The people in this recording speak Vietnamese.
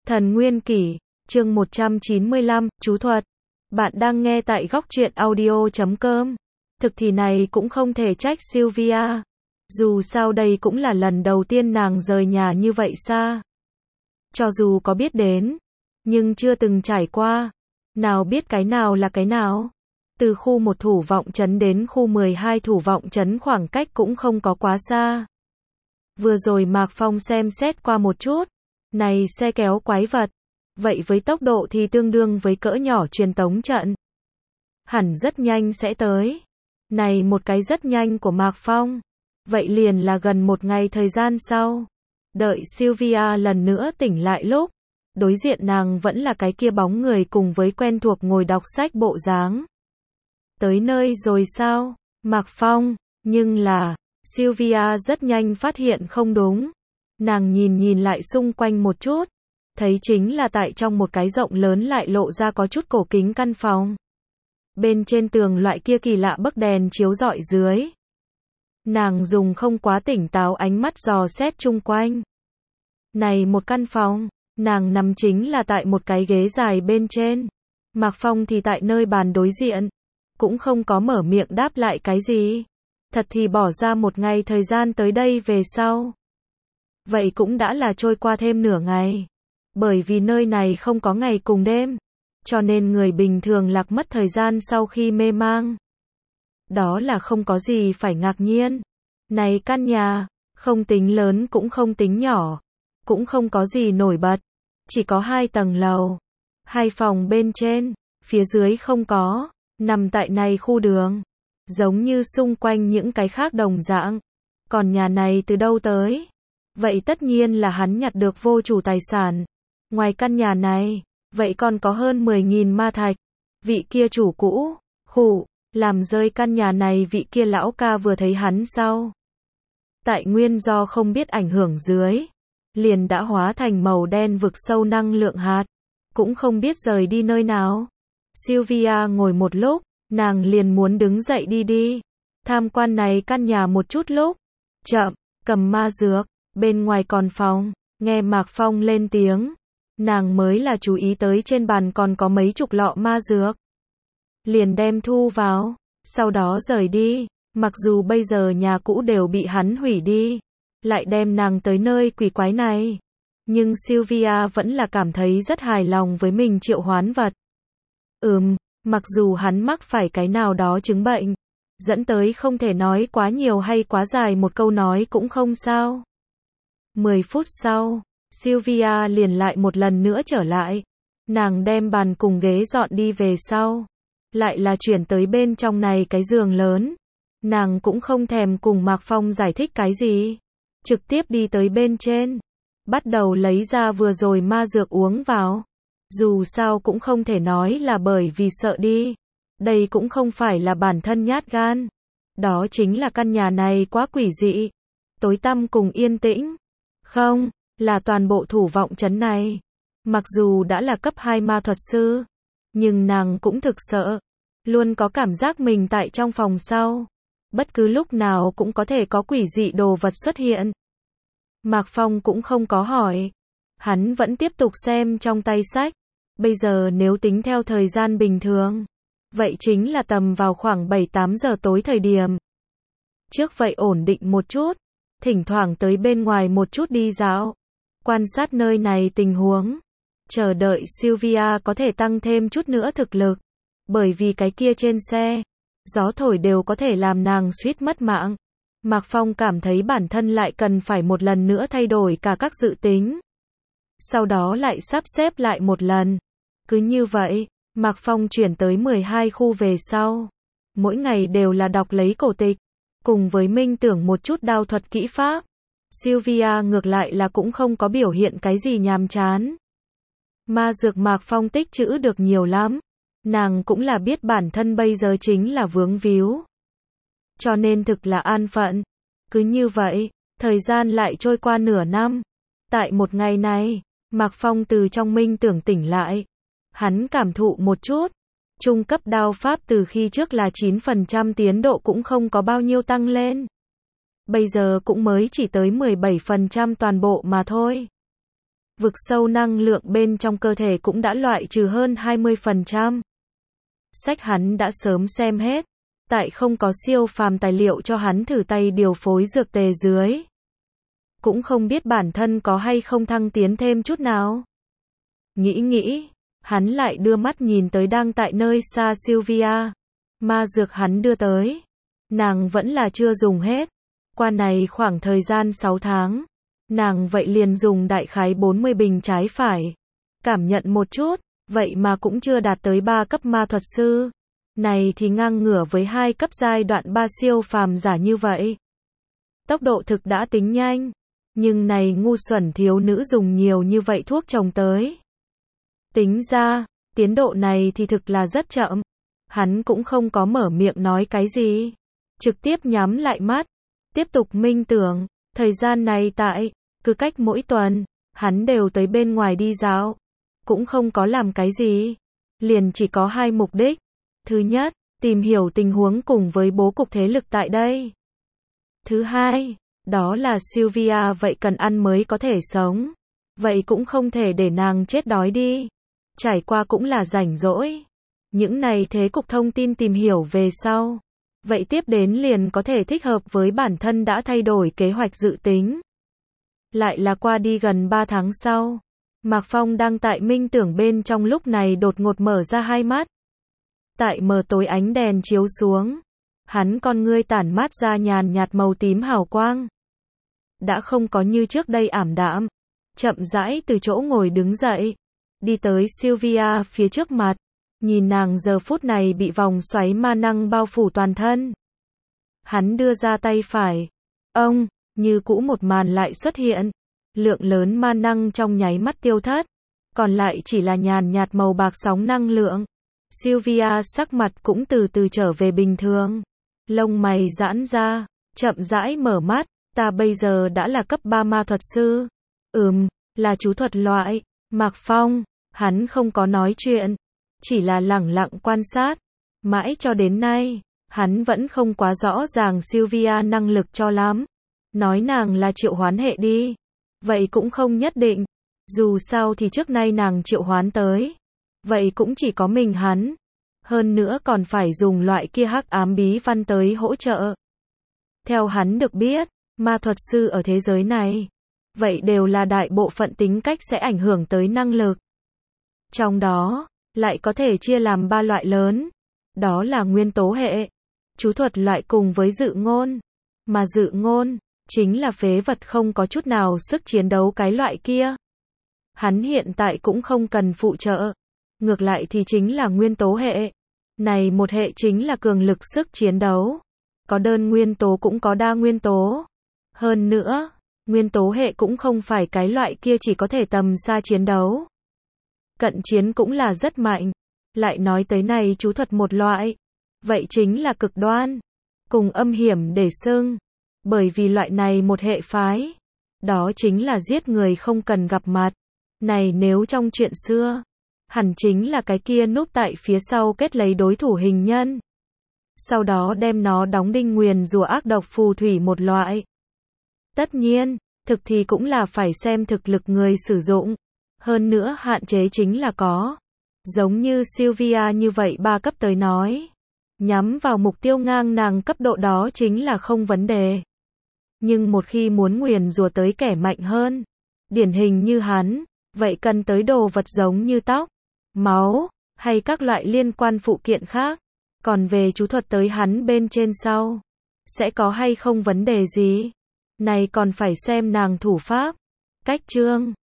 Thần Nguyên Kỷ, chương 195, chú thuật. Bạn đang nghe tại góc truyện audio.com. Thực thì này cũng không thể trách Sylvia. Dù sao đây cũng là lần đầu tiên nàng rời nhà như vậy xa. Cho dù có biết đến, nhưng chưa từng trải qua. Nào biết cái nào là cái nào. Từ khu 1 thủ vọng trấn đến khu 12 thủ vọng trấn khoảng cách cũng không có quá xa. Vừa rồi Mạc Phong xem xét qua một chút. Này xe kéo quái vật. Vậy với tốc độ thì tương đương với cỡ nhỏ truyền tống trận. Hẳn rất nhanh sẽ tới. Này một cái rất nhanh của Mạc Phong. Vậy liền là gần một ngày thời gian sau. Đợi Sylvia lần nữa tỉnh lại lúc. Đối diện nàng vẫn là cái kia bóng người cùng với quen thuộc ngồi đọc sách bộ dáng. Tới nơi rồi sao? Mạc Phong. Nhưng là, Sylvia rất nhanh phát hiện không đúng. Nàng nhìn lại xung quanh một chút. Thấy chính là tại trong một cái rộng lớn lại lộ ra có chút cổ kính căn phòng. Bên trên tường loại kia kỳ lạ bấc đèn chiếu rọi dưới. Nàng dùng không quá tỉnh táo ánh mắt dò xét chung quanh. Này một căn phòng, nàng nằm chính là tại một cái ghế dài bên trên. Mạc Phong thì tại nơi bàn đối diện. Cũng không có mở miệng đáp lại cái gì. Thật thì bỏ ra một ngày thời gian tới đây về sau. Vậy cũng đã là trôi qua thêm nửa ngày. Bởi vì nơi này không có ngày cùng đêm. Cho nên người bình thường lạc mất thời gian sau khi mê mang. Đó là không có gì phải ngạc nhiên. Này căn nhà, không tính lớn cũng không tính nhỏ. Cũng không có gì nổi bật. Chỉ có 2 tầng lầu. 2 phòng bên trên, phía dưới không có. Nằm tại này khu đường. Giống như xung quanh những cái khác đồng dạng. Còn nhà này từ đâu tới? Vậy tất nhiên là hắn nhặt được vô chủ tài sản. Ngoài căn nhà này, vậy còn có hơn 10.000 ma thạch. Vị kia chủ cũ, làm rơi căn nhà này vị kia lão ca vừa thấy hắn sau. Tại nguyên do không biết ảnh hưởng dưới. Liền đã hóa thành màu đen vực sâu năng lượng hạt. Cũng không biết rời đi nơi nào. Sylvia ngồi một lúc, nàng liền muốn đứng dậy đi. Tham quan này căn nhà một chút lúc. Chậm, cầm ma dược. Bên ngoài còn phòng, nghe Mạc Phong lên tiếng. Nàng mới là chú ý tới trên bàn còn có mấy chục lọ ma dược. Liền đem thu vào, sau đó rời đi. Mặc dù bây giờ nhà cũ đều bị hắn hủy đi. Lại đem nàng tới nơi quỷ quái này. Nhưng Sylvia vẫn là cảm thấy rất hài lòng với mình triệu hoán vật. Mặc dù hắn mắc phải cái nào đó chứng bệnh. Dẫn tới không thể nói quá nhiều hay quá dài một câu nói cũng không sao. 10 phút sau, Sylvia liền lại một lần nữa trở lại. Nàng đem bàn cùng ghế dọn đi về sau. Lại là chuyển tới bên trong này cái giường lớn. Nàng cũng không thèm cùng Mạc Phong giải thích cái gì. Trực tiếp đi tới bên trên. Bắt đầu lấy ra vừa rồi ma dược uống vào. Dù sao cũng không thể nói là bởi vì sợ đi. Đây cũng không phải là bản thân nhát gan. Đó chính là căn nhà này quá quỷ dị. Tối tăm cùng yên tĩnh. Không, là toàn bộ thủ vọng trấn này. Mặc dù đã là cấp 2 ma thuật sư. Nhưng nàng cũng thực sợ. Luôn có cảm giác mình tại trong phòng sau. Bất cứ lúc nào cũng có thể có quỷ dị đồ vật xuất hiện. Mạc Phong cũng không có hỏi. Hắn vẫn tiếp tục xem trong tay sách. Bây giờ nếu tính theo thời gian bình thường. Vậy chính là tầm vào khoảng 7-8 giờ tối thời điểm. Trước vậy ổn định một chút. Thỉnh thoảng tới bên ngoài một chút đi dạo. Quan sát nơi này tình huống. Chờ đợi Sylvia có thể tăng thêm chút nữa thực lực. Bởi vì cái kia trên xe. Gió thổi đều có thể làm nàng suýt mất mạng. Mạc Phong cảm thấy bản thân lại cần phải một lần nữa thay đổi cả các dự tính. Sau đó lại sắp xếp lại một lần. Cứ như vậy, Mạc Phong chuyển tới 12 khu về sau. Mỗi ngày đều là đọc lấy cổ tịch. Cùng với minh tưởng một chút đao thuật kỹ pháp. Sylvia ngược lại là cũng không có biểu hiện cái gì nhàm chán. Ma dược Mạc Phong tích trữ được nhiều lắm. Nàng cũng là biết bản thân bây giờ chính là vướng víu. Cho nên thực là an phận. Cứ như vậy, thời gian lại trôi qua nửa năm. Tại một ngày này, Mạc Phong từ trong minh tưởng tỉnh lại. Hắn cảm thụ một chút. Trung cấp đao pháp từ khi trước là 9% tiến độ cũng không có bao nhiêu tăng lên. Bây giờ cũng mới chỉ tới 17% toàn bộ mà thôi. vực sâu năng lượng bên trong cơ thể cũng đã loại trừ hơn 20%. Sách hắn đã sớm xem hết, tại không có siêu phàm tài liệu cho hắn thử tay điều phối dược tề dưới. Cũng không biết bản thân có hay không thăng tiến thêm chút nào. Nghĩ, hắn lại đưa mắt nhìn tới đang tại nơi xa Sylvia. Ma dược hắn đưa tới, nàng vẫn là chưa dùng hết. Qua này khoảng thời gian 6 tháng, nàng vậy liền dùng đại khái 40 bình trái phải. Cảm nhận một chút, vậy mà cũng chưa đạt tới 3 cấp ma thuật sư. Này thì ngang ngửa với 2 cấp giai đoạn 3 siêu phàm giả như vậy. Tốc độ thực đã tính nhanh, nhưng này ngu xuẩn thiếu nữ dùng nhiều như vậy thuốc trồng tới. Tính ra, tiến độ này thì thực là rất chậm. Hắn cũng không có mở miệng nói cái gì. Trực tiếp nhắm lại mắt. Tiếp tục minh tưởng. Thời gian này cứ cách mỗi tuần, hắn đều tới bên ngoài đi dạo. Cũng không có làm cái gì. Liền chỉ có 2 mục đích. Thứ nhất, tìm hiểu tình huống cùng với bố cục thế lực tại đây. Thứ hai, đó là Sylvia vậy cần ăn mới có thể sống. Vậy cũng không thể để nàng chết đói đi. Trải qua cũng là rảnh rỗi. Những này thế cục thông tin tìm hiểu về sau. Vậy tiếp đến liền có thể thích hợp với bản thân đã thay đổi kế hoạch dự tính. Lại là qua đi gần 3 tháng sau. Mạc Phong đang tại minh tưởng bên trong lúc này đột ngột mở ra hai mắt. Tại mờ tối ánh đèn chiếu xuống. Hắn con ngươi tản mát ra nhàn nhạt màu tím hào quang. Đã không có như trước đây ảm đạm. Chậm rãi từ chỗ ngồi đứng dậy. Đi tới Sylvia phía trước mặt. Nhìn nàng giờ phút này bị vòng xoáy ma năng bao phủ toàn thân. Hắn đưa ra tay phải. Ông, như cũ một màn lại xuất hiện. Lượng lớn ma năng trong nháy mắt tiêu thất. Còn lại chỉ là nhàn nhạt màu bạc sóng năng lượng. Sylvia sắc mặt cũng từ từ trở về bình thường. Lông mày giãn ra, chậm rãi mở mắt. Ta bây giờ đã là cấp 3 ma thuật sư. Là chú thuật loại. Mạc Phong, hắn không có nói chuyện. Chỉ là lẳng lặng quan sát. Mãi cho đến nay, hắn vẫn không quá rõ ràng Sylvia năng lực cho lắm. Nói nàng là triệu hoán hệ đi. Vậy cũng không nhất định. Dù sao thì trước nay nàng triệu hoán tới. Vậy cũng chỉ có mình hắn. Hơn nữa còn phải dùng loại kia hắc ám bí văn tới hỗ trợ. Theo hắn được biết, ma thuật sư ở thế giới này. Vậy đều là đại bộ phận tính cách sẽ ảnh hưởng tới năng lực. Trong đó, lại có thể chia làm 3 loại lớn. Đó là nguyên tố hệ, chú thuật loại cùng với dự ngôn. Mà dự ngôn, chính là phế vật không có chút nào sức chiến đấu cái loại kia. Hắn hiện tại cũng không cần phụ trợ. Ngược lại thì chính là nguyên tố hệ. Này một hệ chính là cường lực sức chiến đấu. Có đơn nguyên tố cũng có đa nguyên tố. Hơn nữa, nguyên tố hệ cũng không phải cái loại kia chỉ có thể tầm xa chiến đấu. Cận chiến cũng là rất mạnh. Lại nói tới này chú thuật một loại. Vậy chính là cực đoan. Cùng âm hiểm để xưng. Bởi vì loại này một hệ phái. Đó chính là giết người không cần gặp mặt. Này nếu trong chuyện xưa. Hẳn chính là cái kia núp tại phía sau kết lấy đối thủ hình nhân. Sau đó đem nó đóng đinh nguyền rủa ác độc phù thủy một loại. Tất nhiên, thực thì cũng là phải xem thực lực người sử dụng. Hơn nữa hạn chế chính là có. Giống như Sylvia như vậy 3 cấp tới nói. Nhắm vào mục tiêu ngang nàng cấp độ đó chính là không vấn đề. Nhưng một khi muốn nguyền rủa tới kẻ mạnh hơn. Điển hình như hắn. Vậy cần tới đồ vật giống như tóc, máu, hay các loại liên quan phụ kiện khác. Còn về chú thuật tới hắn bên trên sau. Sẽ có hay không vấn đề gì? Này còn phải xem nàng thủ pháp. Cách chương.